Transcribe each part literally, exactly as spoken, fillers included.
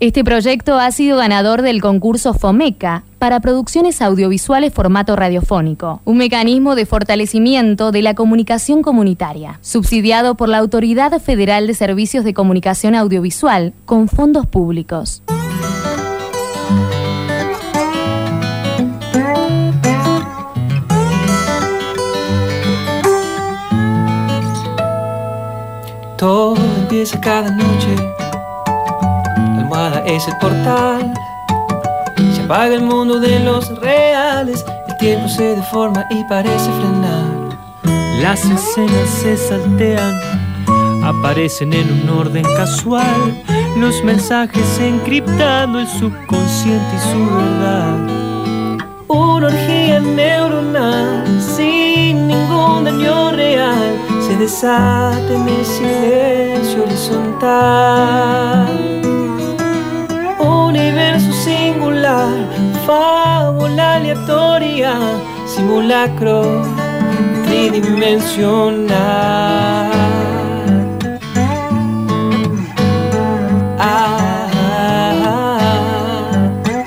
Este proyecto ha sido ganador del concurso FOMECA para producciones audiovisuales formato radiofónico, un mecanismo de fortalecimiento de la comunicación comunitaria, subsidiado por la Autoridad Federal de Servicios de Comunicación Audiovisual con fondos públicos. Todo empieza cada noche. La almohada es el portal. Se apaga el mundo de los reales. El tiempo se deforma y parece frenar. Las escenas se saltean, aparecen en un orden casual. Los mensajes encriptando el subconsciente y su verdad. Una orgía neuronal sin ningún daño real se desata en el silencio horizontal. Universo singular, fábula aleatoria, simulacro tridimensional. Ah, ah, ah.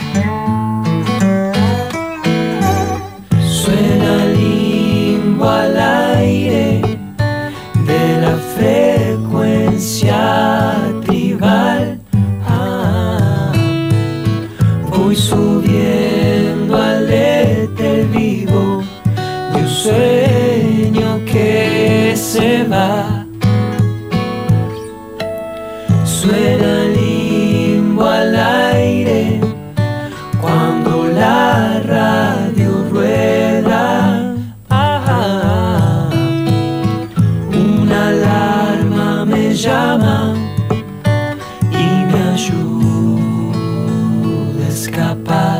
Suena limbo al aire de la frecuencia tribal. Ah, voy subiendo al éter vivo de un sueño que se va. Suena limbo al aire cuando la radio rueda. Ah, una alarma me llama y me ayuda a escapar.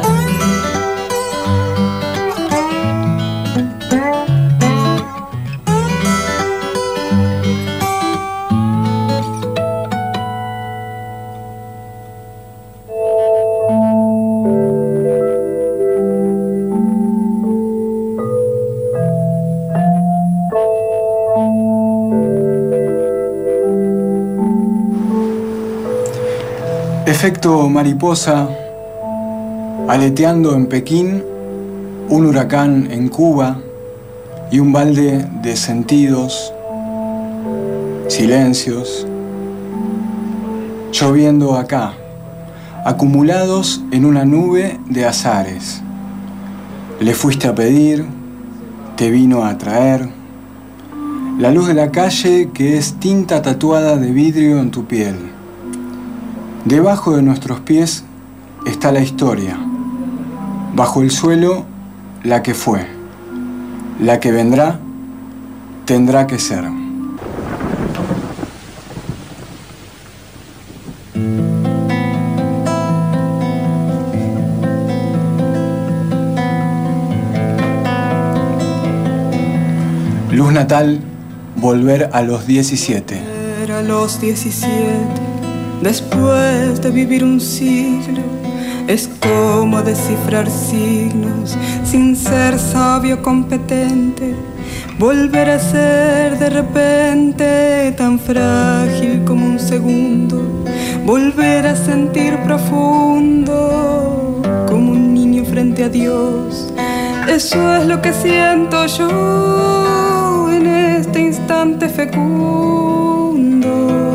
Efecto mariposa, aleteando en Pekín, un huracán en Cuba y un balde de sentidos, silencios, lloviendo acá, acumulados en una nube de azares. Le fuiste a pedir, te vino a traer, la luz de la calle que es tinta tatuada de vidrio en tu piel. Debajo de nuestros pies está la historia. Bajo el suelo, la que fue. La que vendrá, tendrá que ser. Luz natal, volver a los diecisiete. A los diecisiete. Después de vivir un siglo, es como descifrar signos sin ser sabio competente. Volver a ser de repente tan frágil como un segundo. Volver a sentir profundo como un niño frente a Dios. Eso es lo que siento yo en este instante fecundo.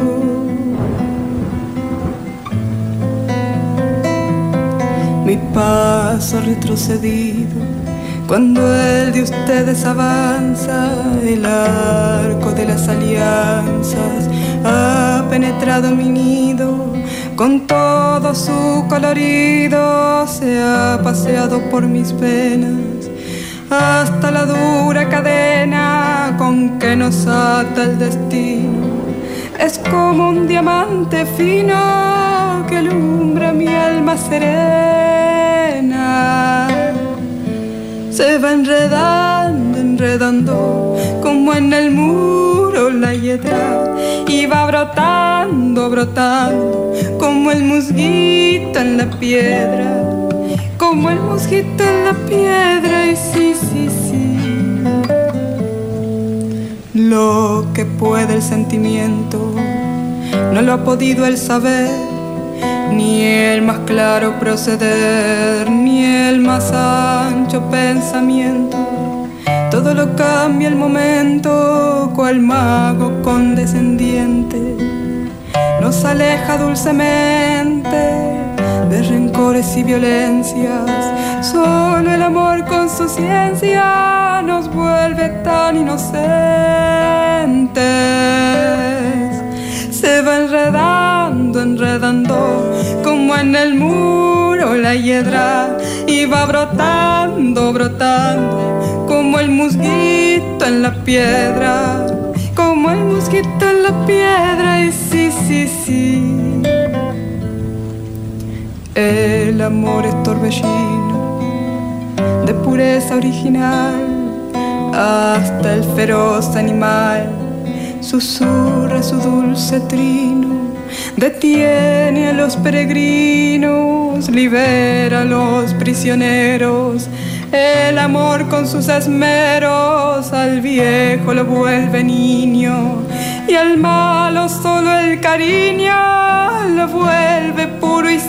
Mi paso retrocedido, cuando el de ustedes avanza, el arco de las alianzas ha penetrado mi nido, con todo su colorido se ha paseado por mis venas, hasta la dura cadena con que nos ata el destino. Es como un diamante fino que alumbra mi alma serena. Se va enredando, enredando, como en el muro la hiedra, y va brotando, brotando, como el musguito en la piedra, como el musguito en la piedra, y sí, sí, sí. Lo que puede el sentimiento no lo ha podido el saber, ni el más claro proceder, ni el más ancho pensamiento. Todo lo cambia el momento, cual mago condescendiente. Nos aleja dulcemente de rencores y violencias. Solo el amor con su ciencia nos vuelve tan inocentes. Se va enredando, enredando, como en el muro la hiedra, y va brotando, brotando, como el musguito en la piedra, como el musguito en la piedra. Y sí, sí, sí, el amor es torbellino de pureza original, hasta el feroz animal susurra su dulce trino. Detiene a los peregrinos, libera a los prisioneros. El amor con sus esmeros al viejo lo vuelve niño, y al malo solo el cariño lo vuelve puro y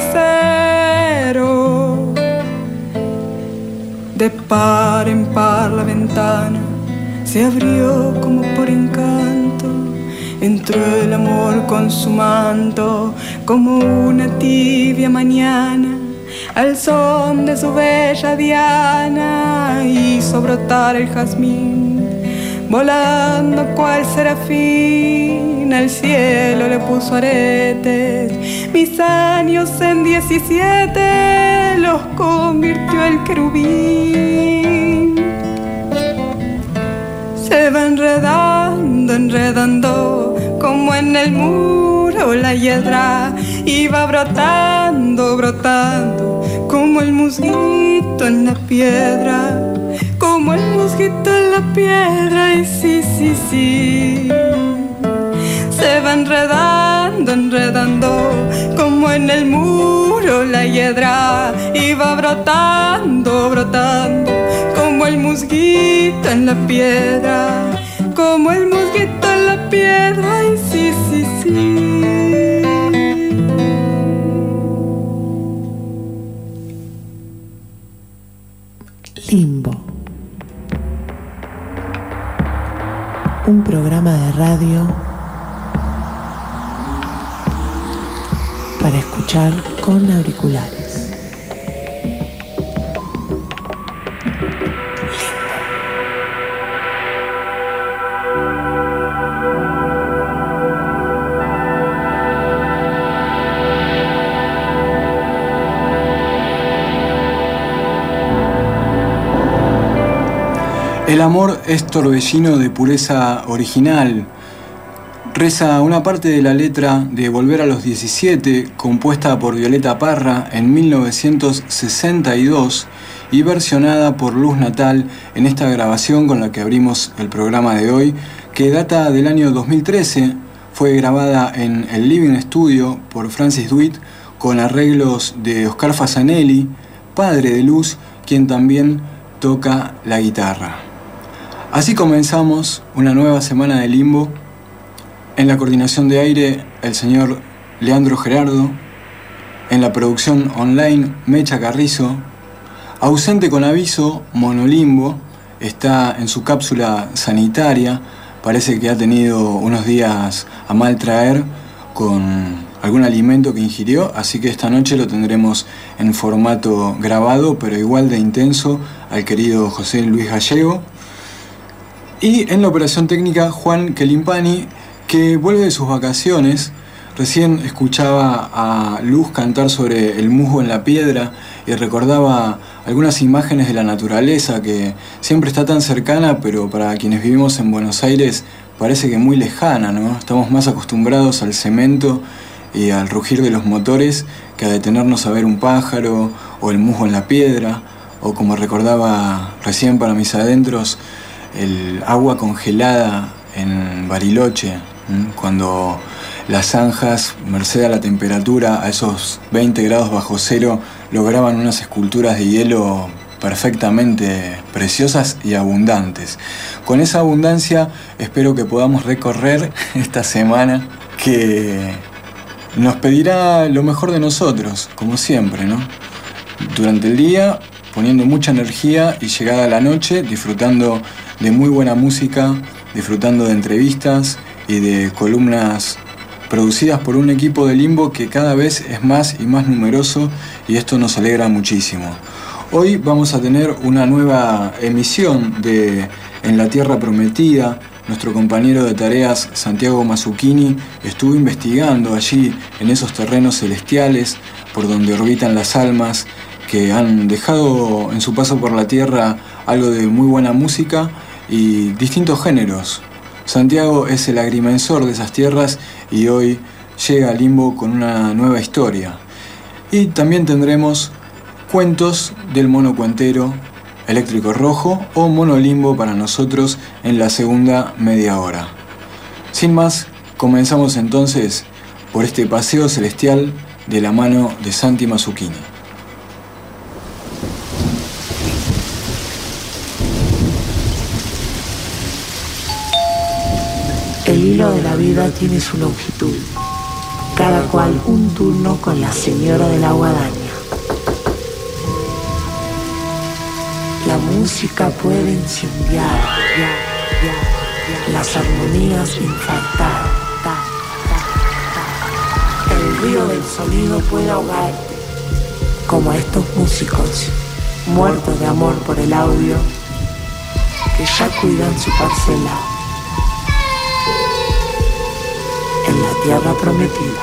sincero. De par en par la ventana se abrió como por encanto. Entró el amor con su manto como una tibia mañana. Al son de su bella diana hizo brotar el jazmín. Volando cual serafín al cielo le puso aretes. Mis años en diecisiete los convirtió el querubín. Se va enredando, enredando, como en el muro la hiedra, y va brotando, brotando, como el musguito en la piedra, como el musguito en la piedra. Y sí, sí, sí, se va enredando, enredando, como en el muro la hiedra, y va brotando, brotando, como el musguito en la piedra, como el musguito en la piedra. Y sí, sí, sí. Limbo, un programa de radio para escuchar con auriculares. El amor es torbellino de pureza original. Reza una parte de la letra de Volver a los diecisiete, compuesta por Violeta Parra en mil novecientos sesenta y dos y versionada por Luz Natal en esta grabación con la que abrimos el programa de hoy, que data del año dos mil trece. Fue grabada en el Living Studio por Francis Duit con arreglos de Oscar Fasanelli, padre de Luz, quien también toca la guitarra. Así comenzamos una nueva semana de Limbo. En la coordinación de aire, el señor Leandro Gerardo. En la producción online, Mecha Carrizo. Ausente con aviso, Monolimbo. Está en su cápsula sanitaria. Parece que ha tenido unos días a mal traer con algún alimento que ingirió. Así que esta noche lo tendremos en formato grabado, pero igual de intenso, al querido José Luis Gallego. Y en la operación técnica, Juan Kelimpani, que vuelve de sus vacaciones. Recién escuchaba a Luz cantar sobre el musgo en la piedra y recordaba algunas imágenes de la naturaleza que siempre está tan cercana, pero para quienes vivimos en Buenos Aires parece que muy lejana, ¿no? Estamos más acostumbrados al cemento y al rugir de los motores que a detenernos a ver un pájaro o el musgo en la piedra, o como recordaba recién para mis adentros, el agua congelada en Bariloche, ¿eh? Cuando las zanjas, merced a la temperatura, a esos veinte grados bajo cero, lograban unas esculturas de hielo perfectamente preciosas y abundantes. Con esa abundancia espero que podamos recorrer esta semana que Nos pedirá lo mejor de nosotros, como siempre, ¿no? Durante el día, poniendo mucha energía y llegada la noche, disfrutando de muy buena música, disfrutando de entrevistas y de columnas producidas por un equipo de Limbo que cada vez es más y más numeroso, y esto nos alegra muchísimo. Hoy vamos a tener una nueva emisión de En la Tierra Prometida. Nuestro compañero de tareas, Santiago Mazzuccini, estuvo investigando allí en esos terrenos celestiales por donde orbitan las almas que han dejado en su paso por la Tierra algo de muy buena música y distintos géneros. Santiago es el agrimensor de esas tierras y hoy llega a Limbo con una nueva historia. Y también tendremos cuentos del mono cuentero Eléctrico Rojo o Mono Limbo para nosotros en la segunda media hora. Sin más, comenzamos entonces por este paseo celestial de la mano de Santi Mazzuccini. El hilo de la vida tiene su longitud, cada cual un turno con la señora de la guadaña. La música puede incendiar, ya, ya, ya. Las armonías infartar. Ta, ta, ta. El río del sonido puede ahogarte, como estos músicos, muertos de amor por el audio, que ya cuidan su parcela en la Tierra Prometida.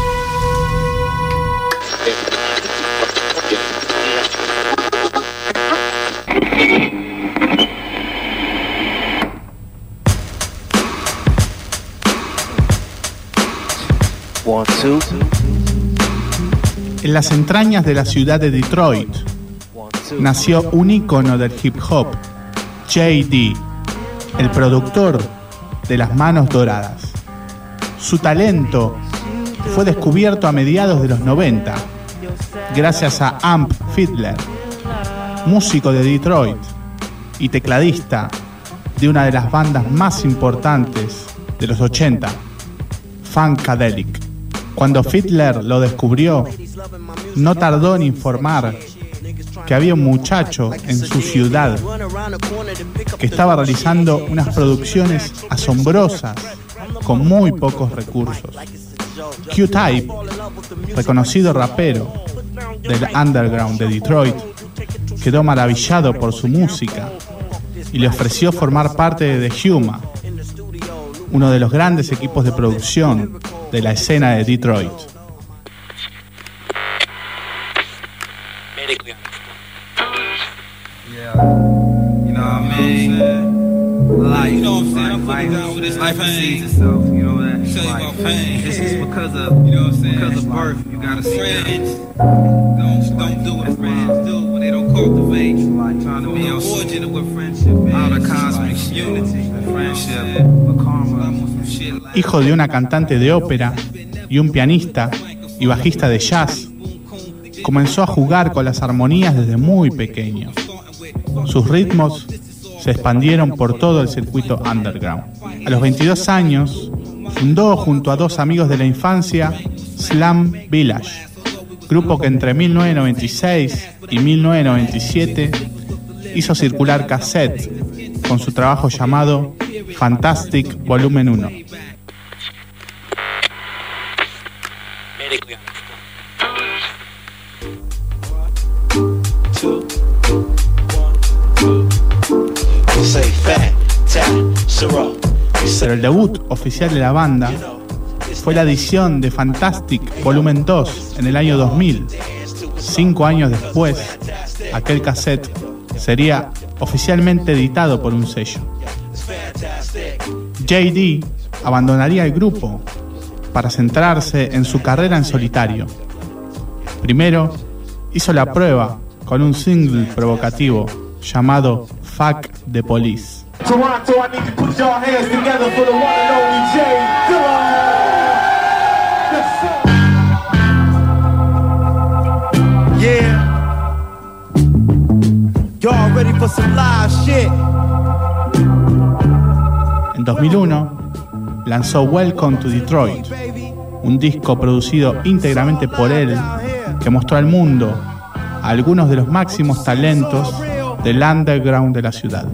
En las entrañas de la ciudad de Detroit nació un ícono del hip hop, J D, el productor de Las Manos Doradas. Su talento fue descubierto a mediados de los noventa, gracias a Amp Fiddler, músico de Detroit y tecladista de una de las bandas más importantes de los ochenta, Funkadelic. Cuando Fiddler lo descubrió, no tardó en informar que había un muchacho en su ciudad que estaba realizando unas producciones asombrosas con muy pocos recursos. Q-Type, reconocido rapero del underground de Detroit, quedó maravillado por su música y le ofreció formar parte de The Huma, uno de los grandes equipos de producción de la escena de Detroit. You know what I'm saying? Life, life, life precedes itself. You know that. Like, pain. This is because of, you know what I'm saying? Because of birth. You gotta see friends. Don't don't do what friends do when they don't cultivate. Like trying to be unfortunate with friendship. Out of cosmic unity, friendship, with karma, some shit. Hijo de una cantante de ópera y un pianista y bajista de jazz, comenzó a jugar con las armonías desde muy pequeño. Sus ritmos se expandieron por todo el circuito underground. A los veintidós años, fundó junto a dos amigos de la infancia Slum Village, grupo que entre mil novecientos noventa y seis y mil novecientos noventa y siete hizo circular cassette con su trabajo llamado Fantastic Volumen uno. Pero el debut oficial de la banda fue la edición de Fantastic Volumen dos en el año dos mil. Cinco años después, aquel cassette sería oficialmente editado por un sello. J D abandonaría el grupo para centrarse en su carrera en solitario. Primero hizo la prueba con un single provocativo llamado Fuck the Police. Toronto, I need to put your hands together for the one and only J. Dilla. Yeah. Y'all ready for some live shit? En dos mil uno lanzó Welcome to Detroit, un disco producido íntegramente por él que mostró al mundo a algunos de los máximos talentos del underground de la ciudad.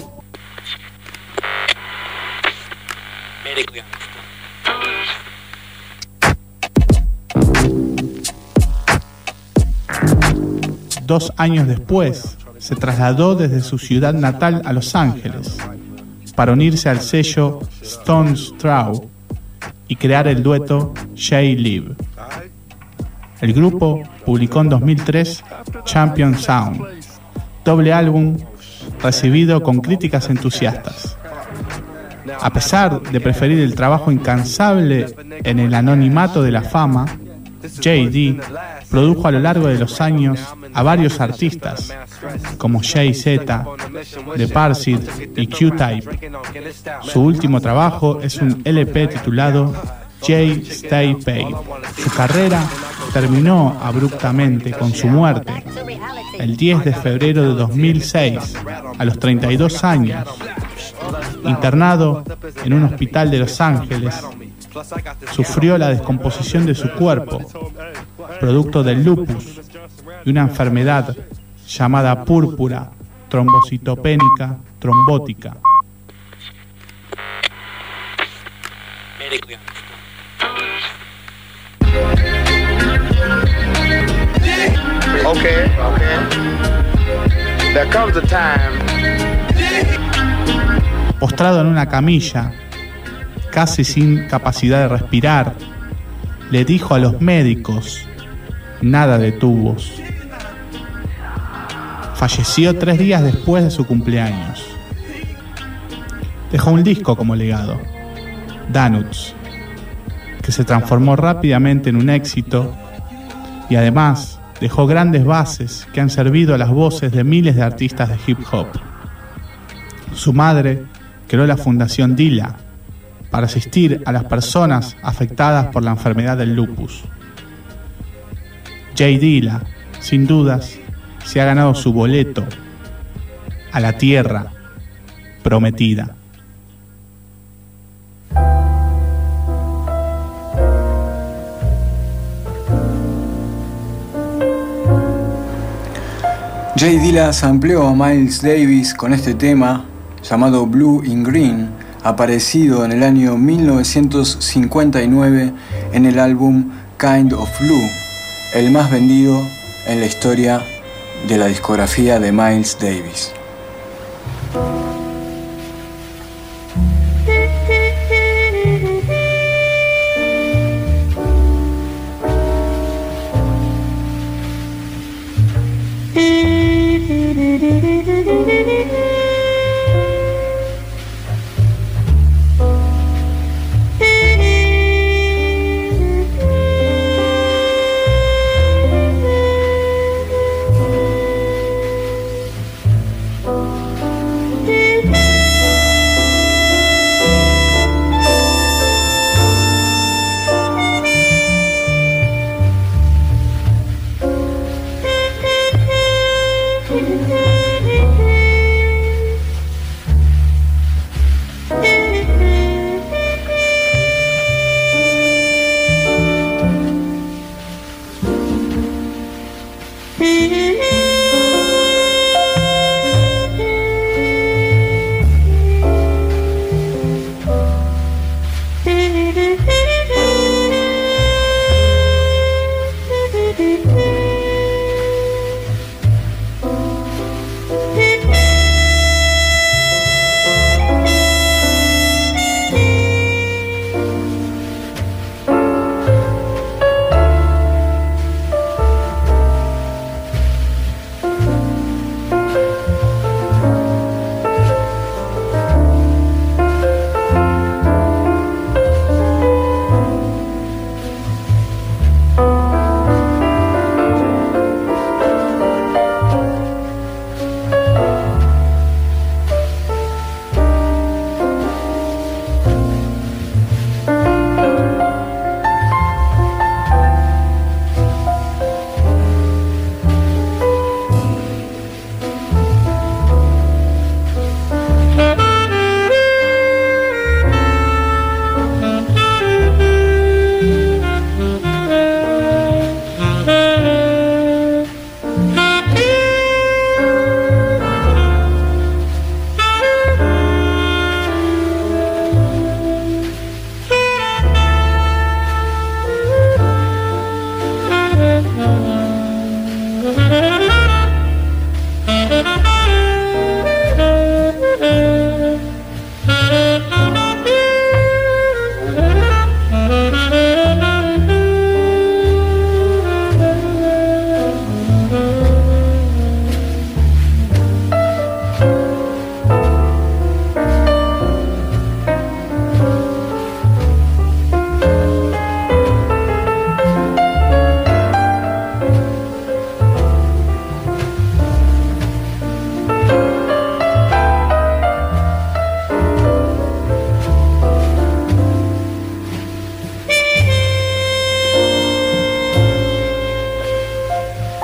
Dos años después, se trasladó desde su ciudad natal a Los Ángeles para unirse al sello Stone's Throw y crear el dueto J-Live. El grupo publicó en dos mil tres Champion Sound, doble álbum recibido con críticas entusiastas. A pesar de preferir el trabajo incansable en el anonimato de la fama, J-D produjo a lo largo de los años a varios artistas como Jay-Z, The Parsid y Q-Type. Su último trabajo es un L P titulado Jay Stay Paid. Su carrera terminó abruptamente con su muerte el diez de febrero de dos mil seis, a los treinta y dos años, internado en un hospital de Los Ángeles. Sufrió la descomposición de su cuerpo, producto del lupus y una enfermedad llamada púrpura trombocitopénica trombótica. Okay, okay. There comes a time. Postrado en una camilla, casi sin capacidad de respirar, le dijo a los médicos: nada de tubos. Falleció tres días después de su cumpleaños. Dejó un disco como legado, Donuts, que se transformó rápidamente en un éxito, y además dejó grandes bases que han servido a las voces de miles de artistas de hip hop. Su madre creó la Fundación Dila para asistir a las personas afectadas por la enfermedad del lupus. Jay Dilla, sin dudas, se ha ganado su boleto a la tierra prometida. Jay Dilla sampleó a Miles Davis con este tema llamado Blue in Green, aparecido en el año mil novecientos cincuenta y nueve en el álbum Kind of Blue, el más vendido en la historia de la discografía de Miles Davis.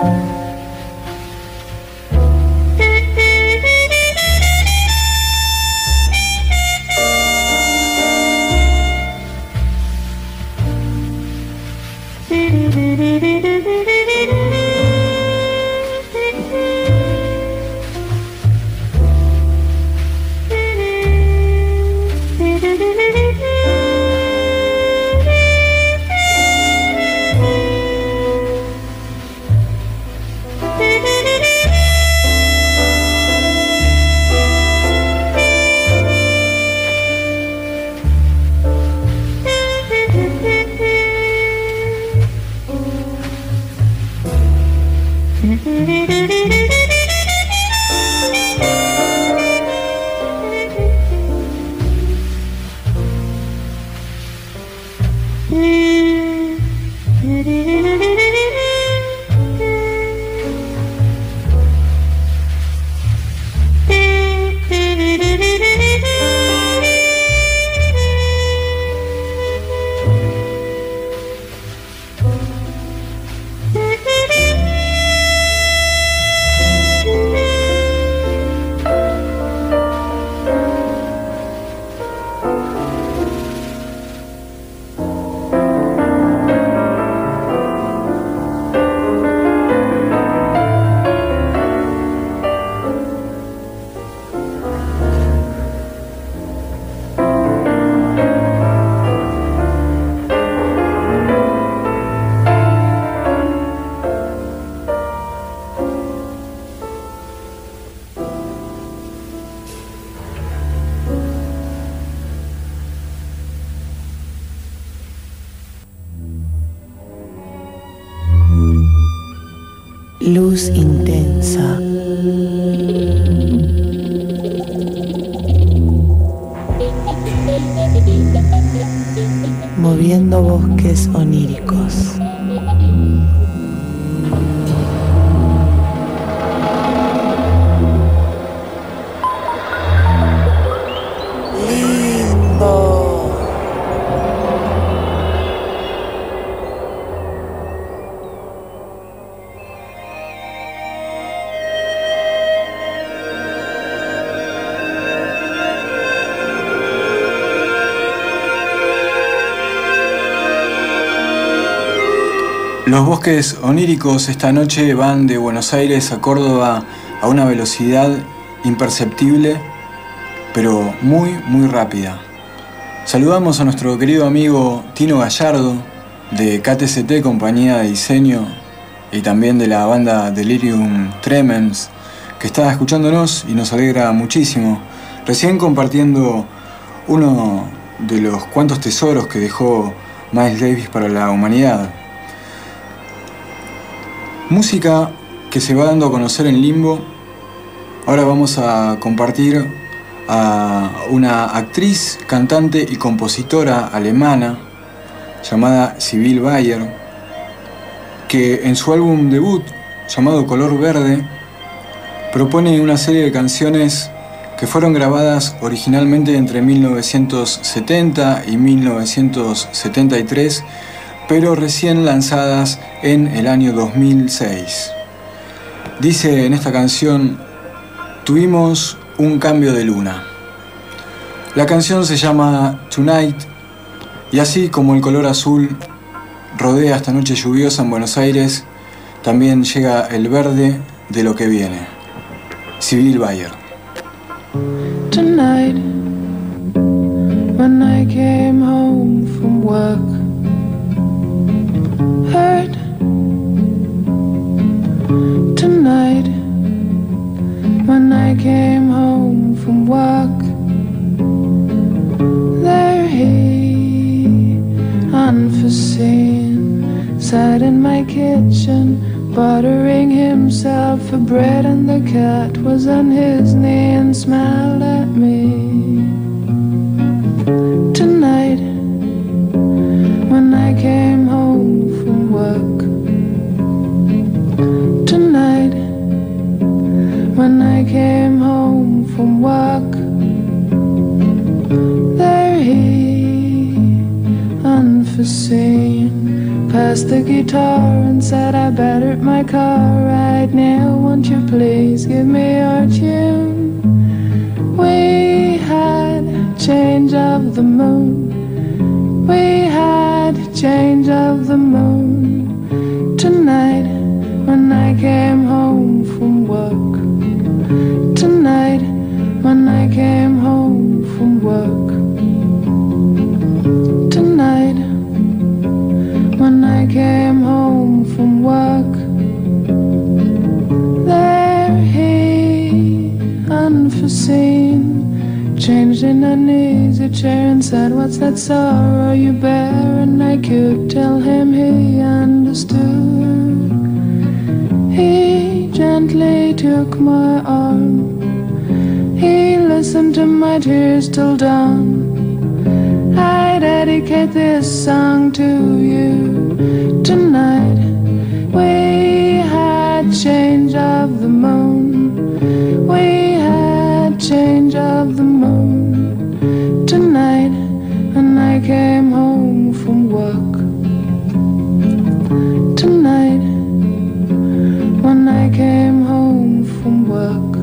Luz intensa. Moviendo bosques oníricos. Los bosques oníricos esta noche van de Buenos Aires a Córdoba a una velocidad imperceptible, pero muy, muy rápida. Saludamos a nuestro querido amigo Tino Gallardo, de K T C T, compañía de diseño, y también de la banda Delirium Tremens, que está escuchándonos y nos alegra muchísimo. Recién compartiendo uno de los cuantos tesoros que dejó Miles Davis para la humanidad. Música que se va dando a conocer en Limbo. Ahora vamos a compartir a una actriz, cantante y compositora alemana llamada Sibylle Bayer, que en su álbum debut llamado Color Verde propone una serie de canciones que fueron grabadas originalmente entre mil novecientos setenta y mil novecientos setenta y tres, pero recién lanzadas en el año dos mil seis. Dice en esta canción: tuvimos un cambio de luna. La canción se llama Tonight, y así como el color azul rodea esta noche lluviosa en Buenos Aires, también llega el verde de lo que viene. Sibylle Bayer. Tonight, when I came home from work, hurt. Tonight, when I came home from work, there he, unforeseen, sat in my kitchen, buttering himself for bread, and the cat was on his knee and smiled at me. Tonight, when I came home from work, tonight, when I came home from work, there he, unforeseen, passed the guitar and said I battered my car right now. Won't you please give me your tune? We had change of the moon. We had change of the moon. Tonight when I came home from work. Tonight when I came home from work. Tonight when I came home from work. There he, unforeseen, changed in an easy chair and said, what's that sorrow you bear? And I could tell him he understood. He gently took my arm. He listened to my tears till dawn. I dedicate this song to you. Tonight we had change of the moon. We had change of the moon. Tonight when I came home from work. Tonight when I came home from work.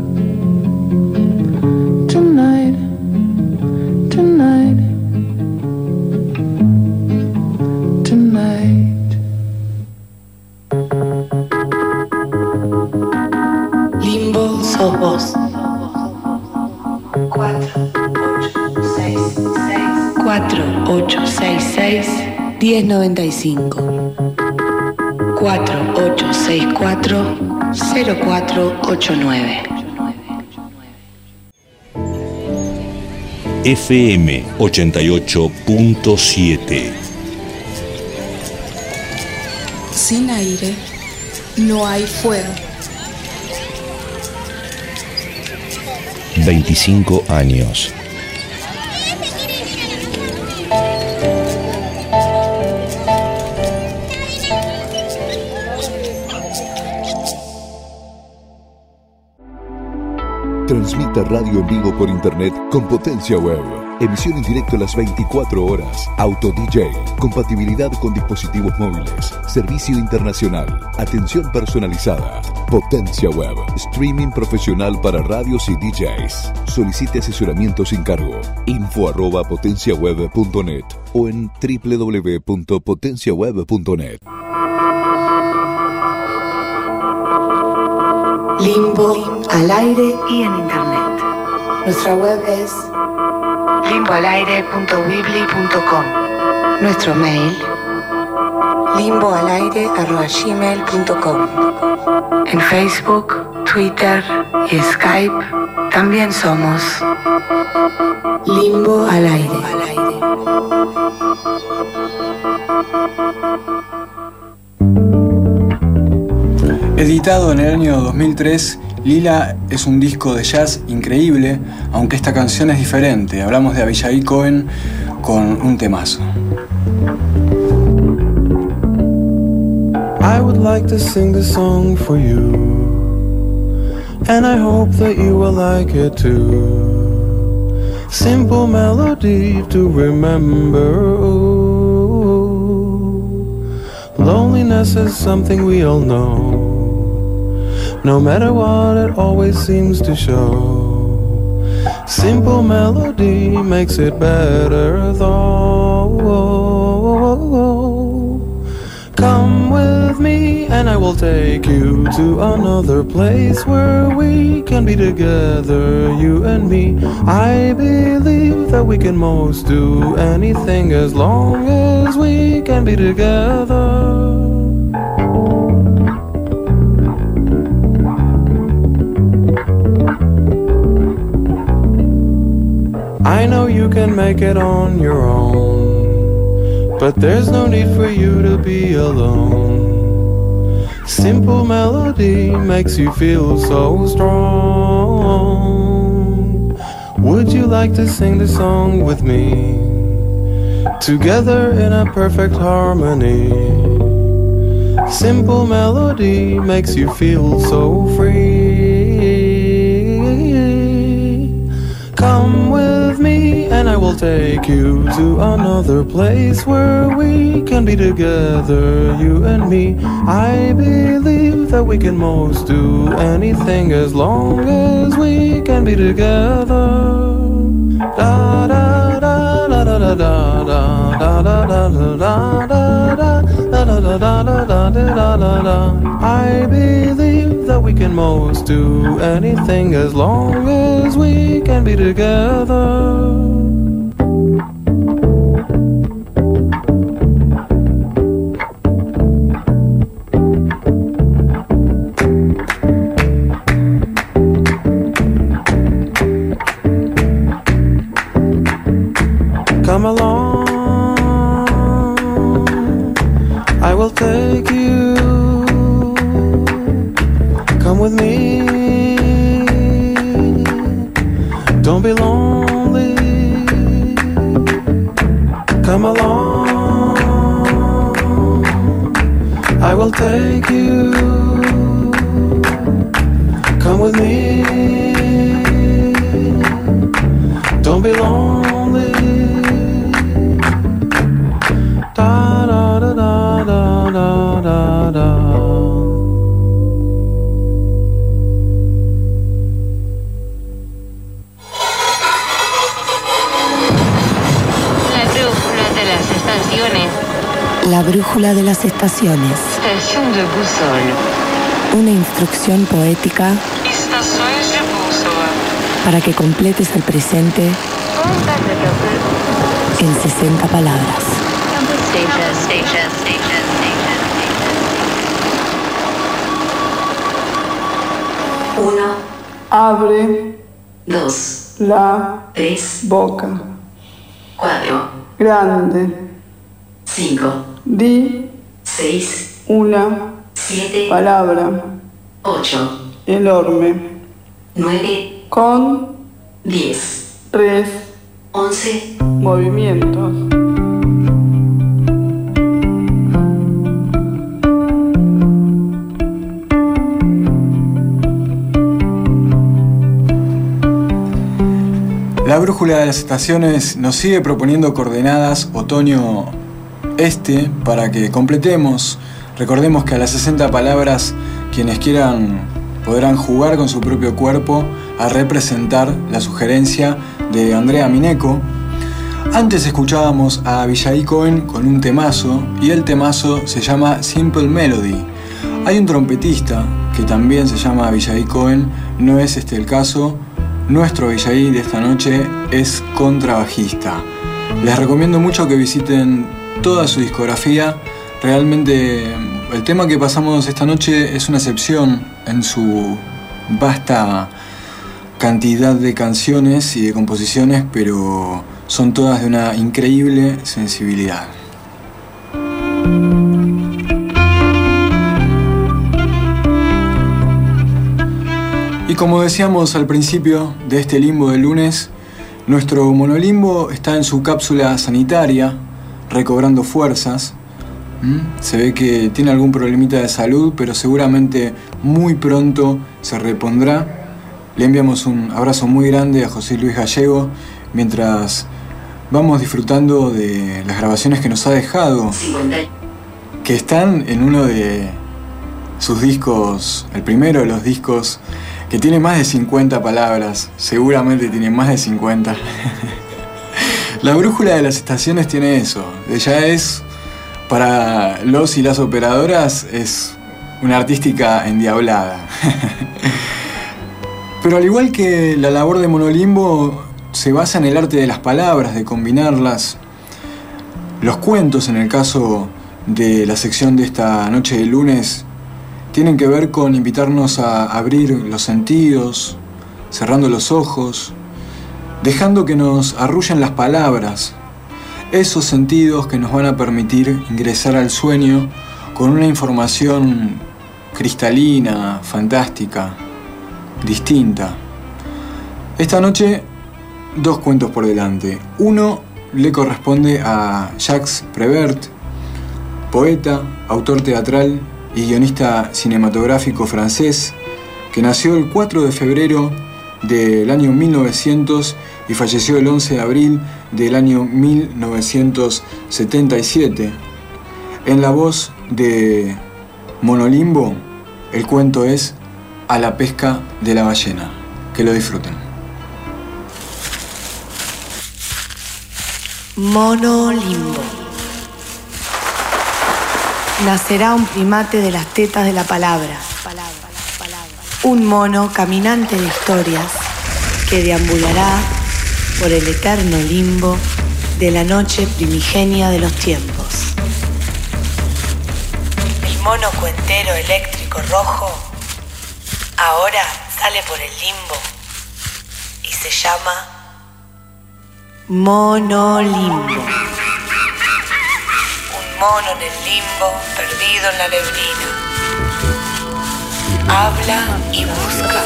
Tonight, tonight, tonight. Limbo sos vos. cuatro ocho seis seis diez noventa y cinco. cuatro ocho seis cuatro cero cuatro ocho nueve. F M ochenta y ocho punto siete. Sin aire no hay fuego. veinticinco años. Transmite radio en vivo por internet con Potencia Web. Emisión en directo las veinticuatro horas. Auto D J. Compatibilidad con dispositivos móviles. Servicio internacional. Atención personalizada. Potencia Web. Streaming profesional para radios y D Js. Solicite asesoramiento sin cargo. Info arroba potenciaweb punto net o en doble u doble u doble u punto potenciaweb punto net. Limbo al aire y en internet. Nuestra web es limbo al aire punto weebly punto com. Nuestro mail limbo al aire arroba gmail punto com. En Facebook, Twitter y Skype también somos Limbo al aire. Editado en el año dos mil tres, Lila es un disco de jazz increíble, aunque esta canción es diferente. Hablamos de Abigail Cohen con un temazo. I would like to sing this song for you, and I hope that you will like it too. Simple melody to remember. Ooh. Loneliness is something we all know. No matter what, it always seems to show. Simple melody makes it better though. Come with me and I will take you to another place where we can be together, you and me. I believe that we can most do anything as long as we can be together. I know you can make it on your own, but there's no need for you to be alone. Simple melody makes you feel so strong. Would you like to sing the song with me? Together in a perfect harmony. Simple melody makes you feel so free. Come with me and I will will take you to another place where we can be together, you and me. I believe that we can most do anything as long as we can be together. Da da da da da da da da da da da da da da da da. I believe that we can most do anything as long as we can be together. Come along, I will take you. Come with me, don't be lonely. Come along, I will take you. Come with me, don't be lonely. Da da da da da da da da. La brújula de las estaciones. Station de boussole. Una instrucción poética Estações de bússola. para que completes el presente en sesenta palabras. Station, station, station, station. Uno. Abre. Dos. La. Tres. Boca. Cuatro. Grande. Cinco. Di. Seis. Una. Siete. Palabra. Ocho. Enorme. Nueve. Con. Diez. Tres. Once. Movimientos. La brújula de las estaciones nos sigue proponiendo coordenadas otoño-este para que completemos. Recordemos que a las sesenta palabras quienes quieran podrán jugar con su propio cuerpo a representar la sugerencia de Andrea Mineco. Antes escuchábamos a Abigail Cohen con un temazo y el temazo se llama Simple Melody. Hay un trompetista que también se llama Abigail Cohen, no es este el caso. Nuestro Abigail de esta noche es contrabajista. Les recomiendo mucho que visiten toda su discografía. Realmente el tema que pasamos esta noche es una excepción en su vasta cantidad de canciones y de composiciones, pero son todas de una increíble sensibilidad. Y como decíamos al principio de este limbo del lunes, nuestro monolimbo está en su cápsula sanitaria, recobrando fuerzas. ¿Mm? Se ve que tiene algún problemita de salud, pero seguramente muy pronto se repondrá. Le enviamos un abrazo muy grande a José Luis Gallego, mientras vamos disfrutando de las grabaciones que nos ha dejado, que están en uno de sus discos, el primero de los discos, que tiene más de cincuenta palabras, seguramente tiene más de cincuenta. La brújula de las estaciones tiene eso, ella es, para los y las operadoras, es una artística endiablada. Pero al igual que la labor de Monolimbo, se basa en el arte de las palabras, de combinarlas. Los cuentos, en el caso de la sección de esta noche de lunes, tienen que ver con invitarnos a abrir los sentidos, cerrando los ojos, dejando que nos arrullen las palabras, esos sentidos que nos van a permitir ingresar al sueño con una información cristalina, fantástica, distinta. Esta noche, dos cuentos por delante. Uno le corresponde a Jacques Prévert, poeta, autor teatral y guionista cinematográfico francés, que nació el cuatro de febrero del año mil novecientos y falleció el once de abril del año mil novecientos setenta y siete. En la voz de Monolimbo, el cuento es A la pesca de la ballena. Que lo disfruten. Monolimbo. Nacerá un primate de las tetas de la palabra. Un mono caminante de historias que deambulará por el eterno limbo de la noche primigenia de los tiempos. El mono cuentero eléctrico rojo ahora sale por el limbo y se llama Monolimbo. Un mono en el limbo, perdido en la neblina. Habla y busca.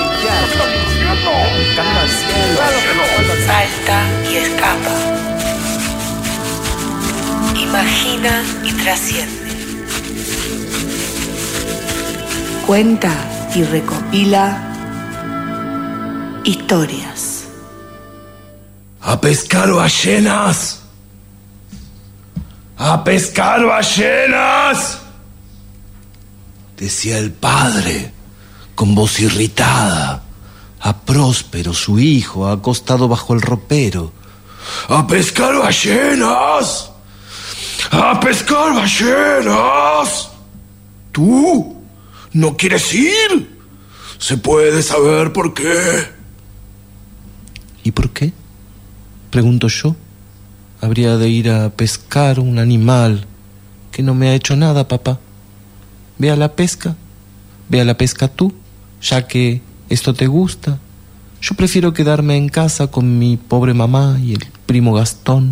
Salta y escapa. Imagina y trasciende. Cuenta y recopila historias. ¡A pescar ballenas! ¡A pescar ballenas!, decía el padre, con voz irritada, a Próspero, su hijo, acostado bajo el ropero. ¡A pescar ballenas! ¡A pescar ballenas! ¿Tú no quieres ir? ¿Se puede saber por qué? ¿Y por qué?, pregunto yo. Habría de ir a pescar un animal que no me ha hecho nada, papá. Ve a la pesca, ve a la pesca tú, ya que esto te gusta. Yo prefiero quedarme en casa con mi pobre mamá y el primo Gastón.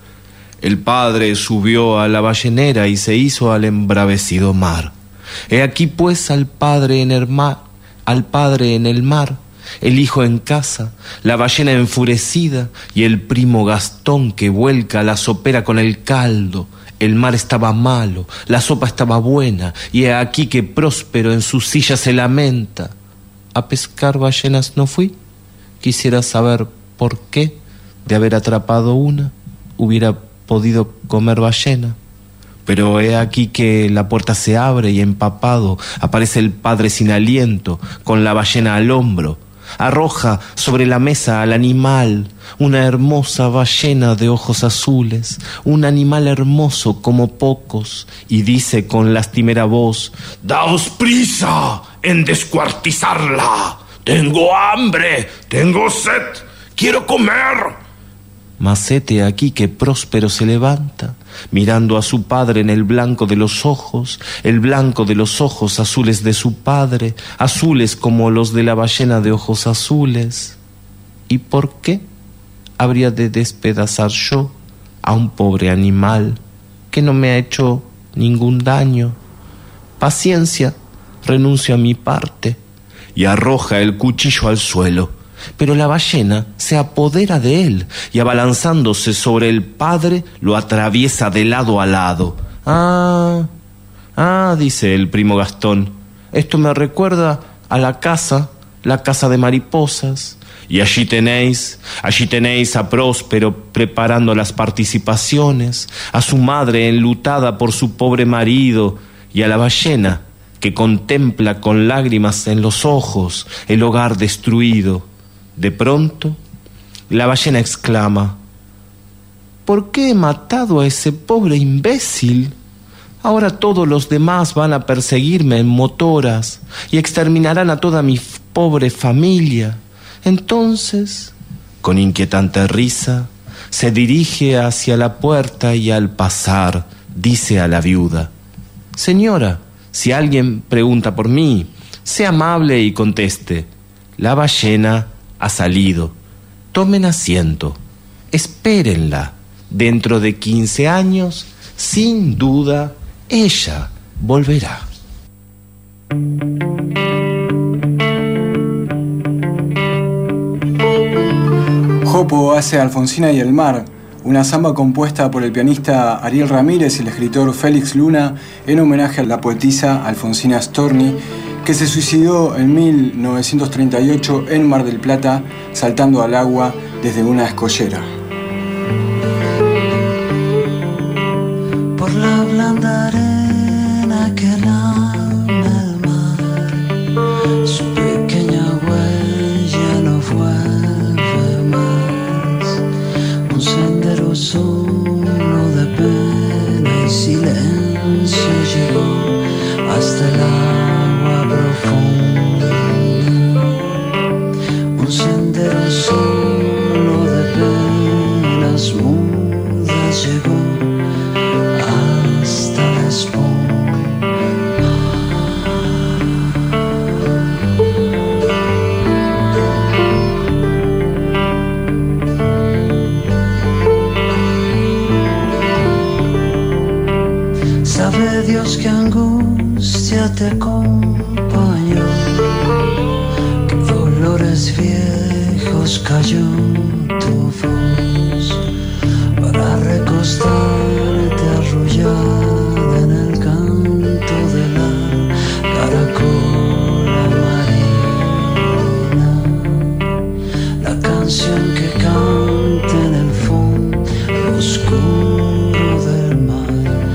El padre subió a la ballenera y se hizo al embravecido mar. He aquí pues al padre en el mar, al padre en el mar, el hijo en casa, la ballena enfurecida y el primo Gastón que vuelca la sopera con el caldo. El mar estaba malo, la sopa estaba buena, y he aquí que Próspero en su silla se lamenta. A pescar ballenas no fui. Quisiera saber por qué, de haber atrapado una, hubiera podido comer ballena. Pero he aquí que la puerta se abre y empapado aparece el padre sin aliento, con la ballena al hombro. Arroja sobre la mesa al animal, una hermosa ballena de ojos azules, un animal hermoso como pocos, y dice con lastimera voz: ¡Daos prisa en descuartizarla! ¡Tengo hambre! ¡Tengo sed! ¡Quiero comer! Mas hete aquí que Próspero se levanta, mirando a su padre en el blanco de los ojos, el blanco de los ojos azules de su padre, azules como los de la ballena de ojos azules. ¿Y por qué habría de despedazar yo a un pobre animal que no me ha hecho ningún daño? Paciencia, renuncio a mi parte. Y arroja el cuchillo al suelo. Pero la ballena se apodera de él y abalanzándose sobre el padre lo atraviesa de lado a lado. Ah, ah, dice el primo Gastón, esto me recuerda a la casa, la casa de mariposas. Y allí tenéis, allí tenéis a Próspero preparando las participaciones, a su madre enlutada por su pobre marido y a la ballena que contempla con lágrimas en los ojos el hogar destruido. De pronto, la ballena exclama: ¿por qué he matado a ese pobre imbécil? Ahora todos los demás van a perseguirme en motoras y exterminarán a toda mi pobre familia. Entonces, con inquietante risa, se dirige hacia la puerta y al pasar dice a la viuda: señora, si alguien pregunta por mí, sea amable y conteste: la ballena ha salido. Tomen asiento, espérenla. Dentro de quince años, sin duda, ella volverá. Jopo hace Alfonsina y el mar, una samba compuesta por el pianista Ariel Ramírez y el escritor Félix Luna en homenaje a la poetisa Alfonsina Storni, que se suicidó en mil novecientos treinta y ocho en Mar del Plata, saltando al agua desde una escollera. Por la blanda arena que lame el mar, su pequeña huella no vuelve más. Un sendero solo de pena y silencio llegó hasta el agua profunda. Un sendero solo de penas mudas llegó hasta la espuma. Sabe Dios que angustia te acompañó, que dolores viejos cayó tu voz para recostarte arrullada en el canto de la caracola marina, la canción que canta en el fondo oscuro del mar.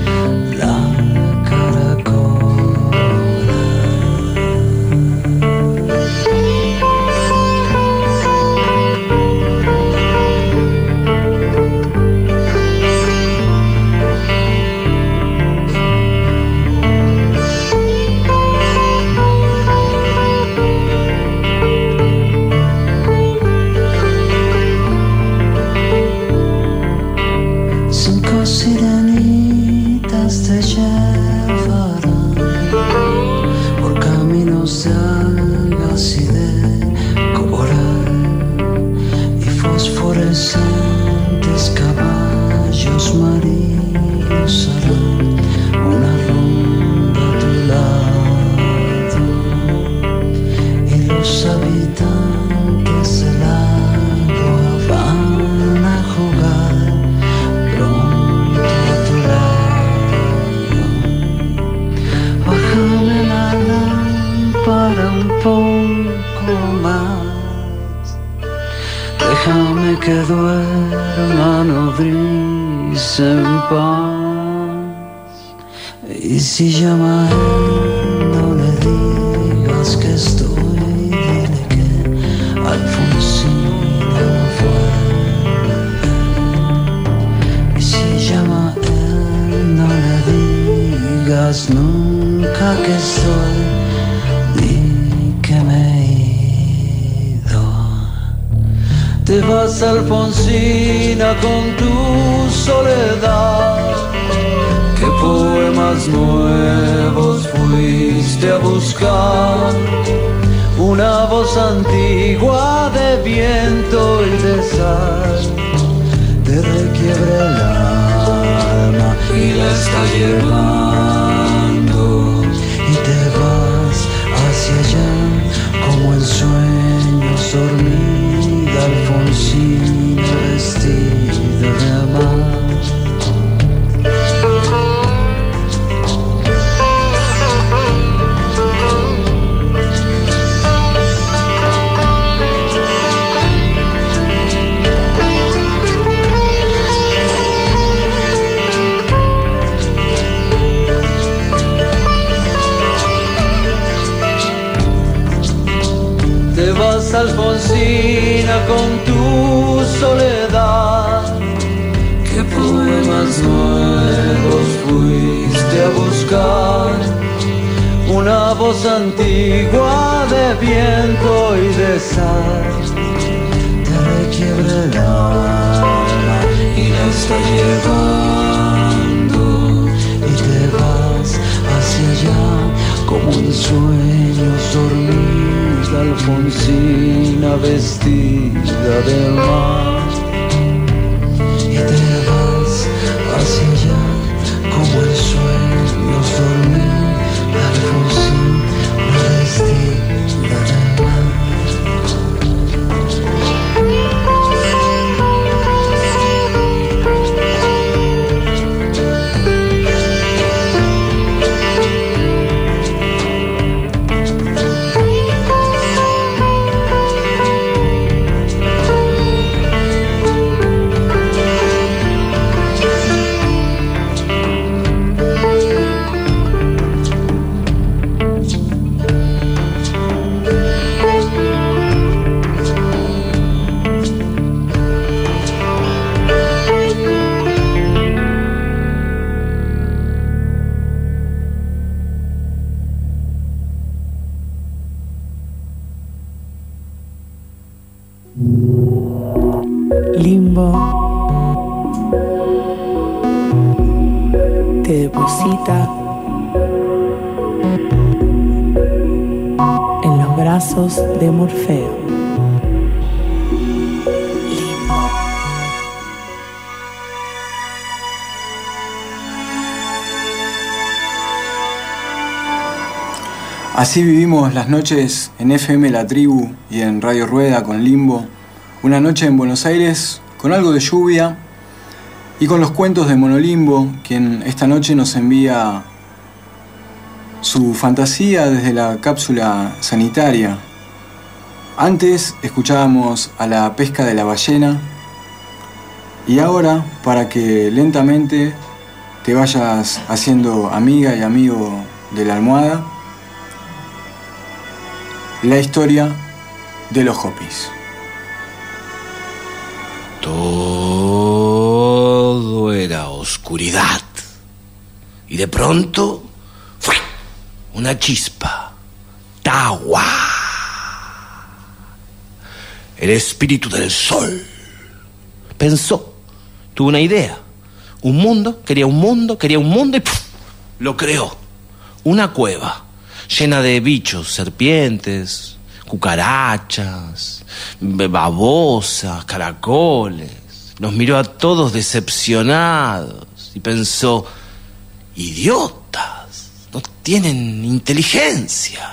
Que duerma nodriza en paz. Y si llama a él, no le digas que estoy, dile que Alfonsina fue. Y si llama a él, no le digas nunca que estoy, di que me te vas, Alfonsina, con tu soledad. ¿Qué poemas nuevos fuiste a buscar? Una voz antigua de viento y de sal te requiebra el alma y la está llevando. Y te vas hacia allá como en sueños dormidos. Alfonsina vestida de amar. Te vas, Alfonsina, con tu soledad. ¿Qué poemas nuevos fuiste a buscar? Una voz antigua de viento y de sal te requiebra el alma y la está llevando. Y te vas hacia allá como en sueños dormidos. Alfonsina vestida de mar. Y te vas hacia allá como en sueños dormir. Alfonsina vestida de mar. Limbo te deposita en los brazos de Morfeo. Así vivimos las noches en F M La Tribu y en Radio Rueda con Limbo. Una noche en Buenos Aires con algo de lluvia y con los cuentos de Monolimbo, quien esta noche nos envía su fantasía desde la cápsula sanitaria. Antes escuchábamos a La pesca de la ballena y ahora, para que lentamente te vayas haciendo amiga y amigo de la almohada, la historia de los Hopis. Todo era oscuridad. Y de pronto, ¡fue! Una chispa. Tawa. El espíritu del sol. Pensó, tuvo una idea. Un mundo, quería un mundo, quería un mundo y ¡puf! Lo creó. Una cueva llena de bichos, serpientes, cucarachas, babosas, caracoles. Nos miró a todos decepcionados y pensó, idiotas, no tienen inteligencia.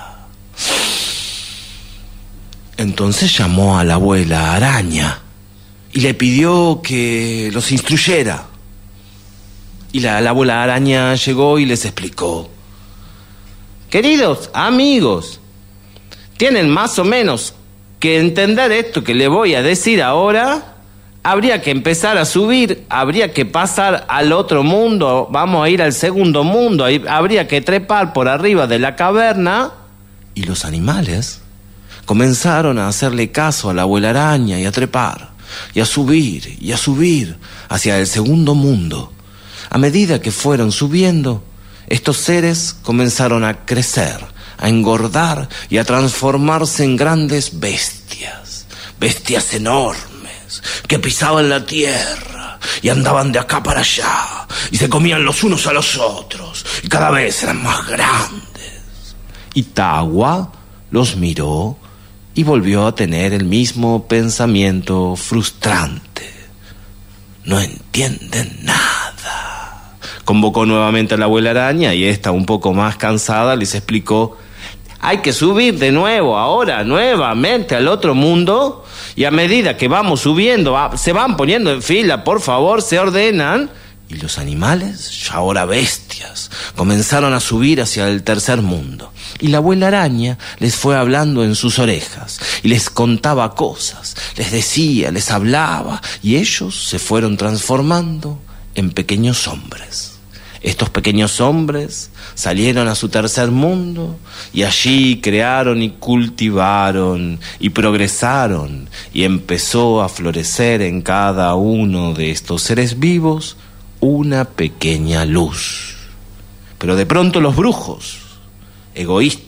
Entonces llamó a la abuela araña y le pidió que los instruyera. Y la, la abuela araña llegó y les explicó. Queridos amigos, tienen más o menos que entender esto que le voy a decir ahora. Habría que empezar a subir, habría que pasar al otro mundo, vamos a ir al segundo mundo, habría que trepar por arriba de la caverna. Y los animales comenzaron a hacerle caso a la abuela araña y a trepar, y a subir, y a subir hacia el segundo mundo. A medida que fueron subiendo, estos seres comenzaron a crecer, a engordar y a transformarse en grandes bestias. Bestias enormes que pisaban la tierra y andaban de acá para allá y se comían los unos a los otros y cada vez eran más grandes. Y Tawa los miró y volvió a tener el mismo pensamiento frustrante. No entienden nada. Convocó nuevamente a la abuela araña y esta, un poco más cansada, les explicó: hay que subir de nuevo, ahora, nuevamente al otro mundo, y a medida que vamos subiendo, se van poniendo en fila, por favor, se ordenan. Y los animales, ya ahora bestias, comenzaron a subir hacia el tercer mundo. Y la abuela araña les fue hablando en sus orejas y les contaba cosas, les decía, les hablaba, y ellos se fueron transformando en pequeños hombres. Estos pequeños hombres salieron a su tercer mundo y allí crearon y cultivaron y progresaron, y empezó a florecer en cada uno de estos seres vivos una pequeña luz. Pero de pronto los brujos, egoístas,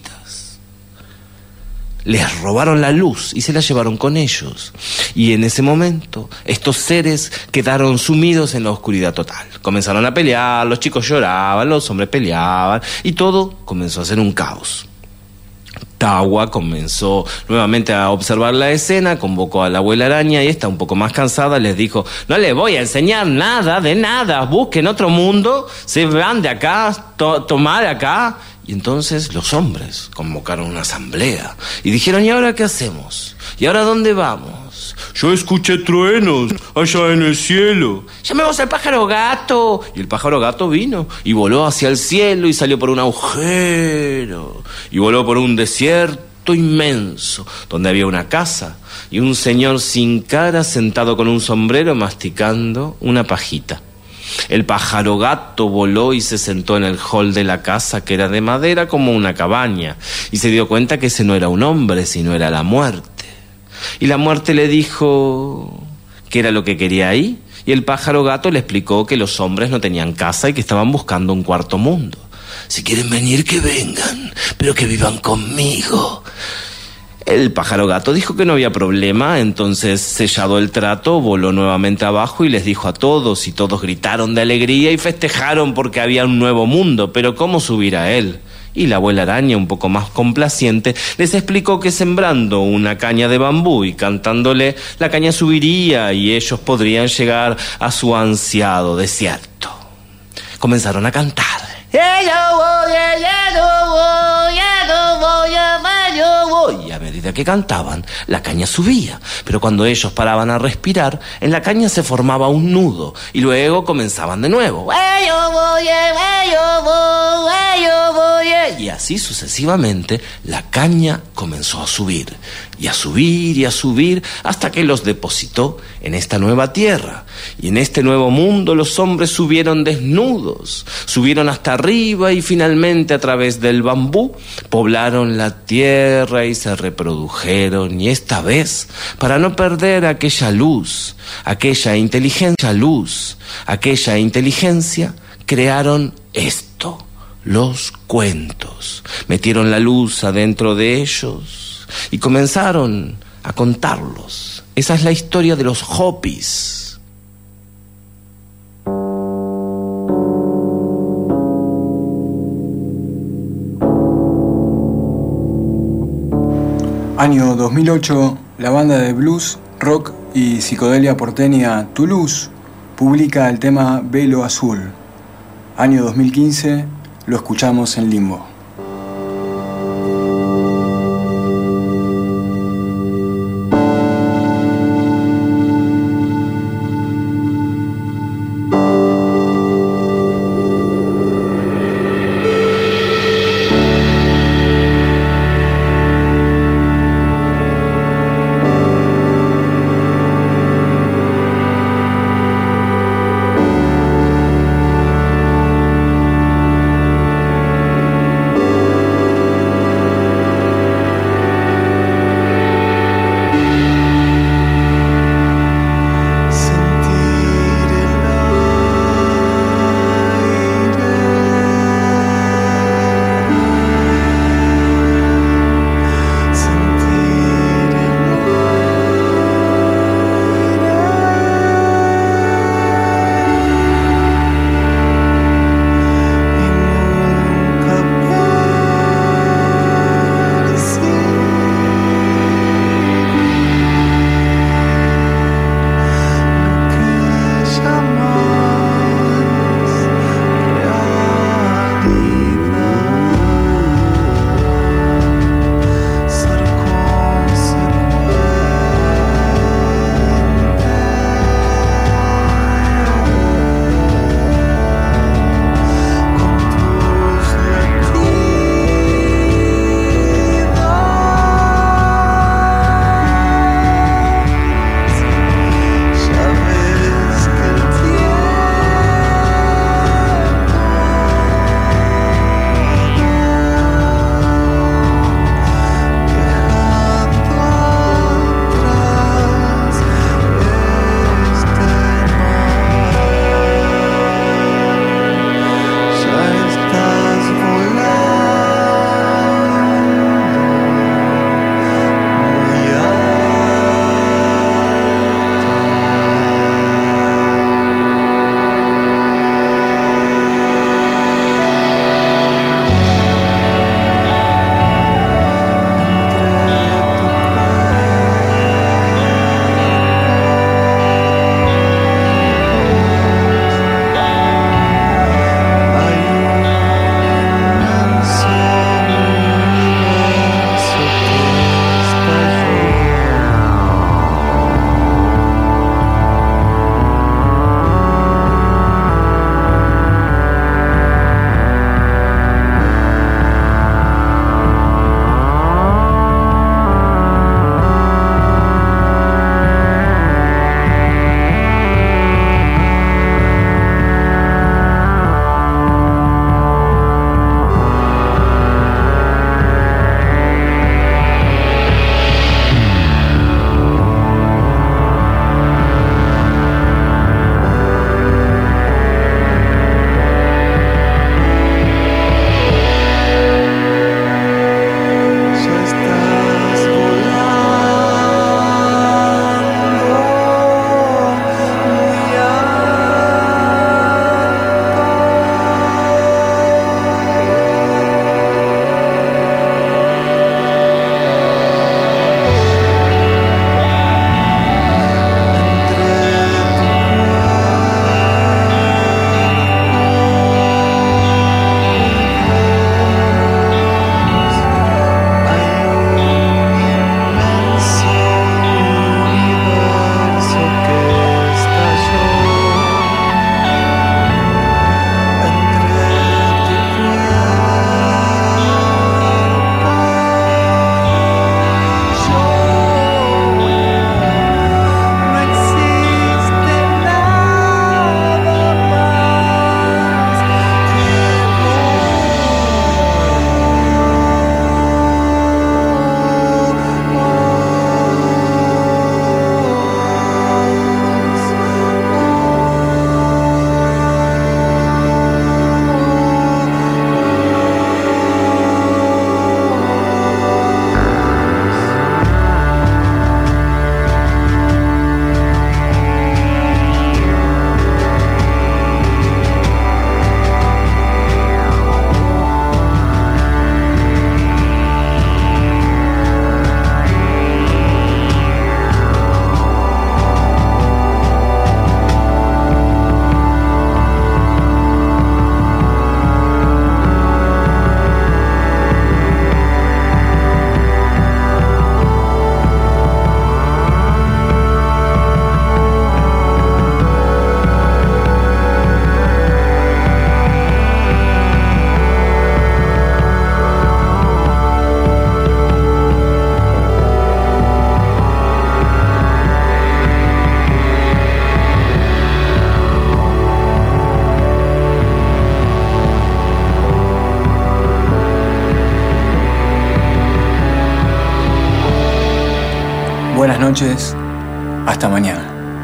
les robaron la luz y se la llevaron con ellos. Y en ese momento estos seres quedaron sumidos en la oscuridad total. Comenzaron a pelear, los chicos lloraban, los hombres peleaban y todo comenzó a ser un caos. Tawa comenzó nuevamente a observar la escena, convocó a la abuela araña y esta, un poco más cansada, les dijo: no les voy a enseñar nada de nada, busquen otro mundo, se van de acá, to- tomar acá. Y entonces los hombres convocaron una asamblea y dijeron: ¿y ahora qué hacemos? ¿Y ahora dónde vamos? Yo escuché truenos allá en el cielo. Llamemos al pájaro gato. Y el pájaro gato vino y voló hacia el cielo y salió por un agujero y voló por un desierto inmenso donde había una casa y un señor sin cara sentado con un sombrero masticando una pajita. El pájaro gato voló y se sentó en el hall de la casa, que era de madera como una cabaña, y se dio cuenta que ese no era un hombre, sino era la muerte. Y la muerte le dijo qué era lo que quería ahí, y el pájaro gato le explicó que los hombres no tenían casa y que estaban buscando un cuarto mundo. Si quieren venir, que vengan, pero que vivan conmigo. El pájaro gato dijo que no había problema, entonces, sellado el trato, voló nuevamente abajo y les dijo a todos, y todos gritaron de alegría y festejaron porque había un nuevo mundo, pero ¿cómo subir a él? Y la abuela araña, un poco más complaciente, les explicó que sembrando una caña de bambú y cantándole, la caña subiría y ellos podrían llegar a su ansiado desierto. Comenzaron a cantar. Y a medida que cantaban, la caña subía, pero cuando ellos paraban a respirar, en la caña se formaba un nudo y luego comenzaban de nuevo. Y así sucesivamente, la caña comenzó a subir, y a subir y a subir, hasta que los depositó en esta nueva tierra. Y en este nuevo mundo los hombres subieron desnudos, subieron hasta arriba y finalmente a través del bambú poblaron la tierra y se reprodujeron. Y esta vez, para no perder aquella luz, aquella inteligencia, luz, aquella inteligencia, crearon esto. Los cuentos. Metieron la luz adentro de ellos y comenzaron a contarlos. Esa es la historia de los Hopis. Año dos mil ocho, la banda de blues, rock y psicodelia porteña Toulouse publica el tema Velo Azul. Año dos mil quince, lo escuchamos en Limbo. Buenas noches, hasta mañana.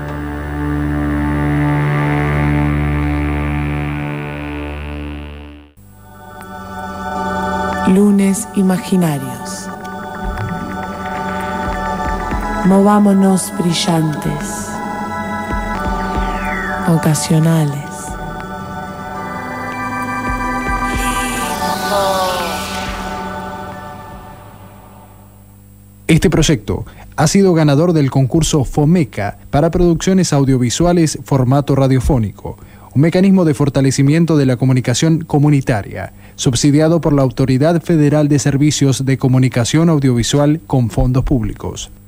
Lunes imaginarios. Movámonos brillantes, ocasionales. Este proyecto ha sido ganador del concurso FOMECA para producciones audiovisuales formato radiofónico, un mecanismo de fortalecimiento de la comunicación comunitaria, subsidiado por la Autoridad Federal de Servicios de Comunicación Audiovisual con fondos públicos.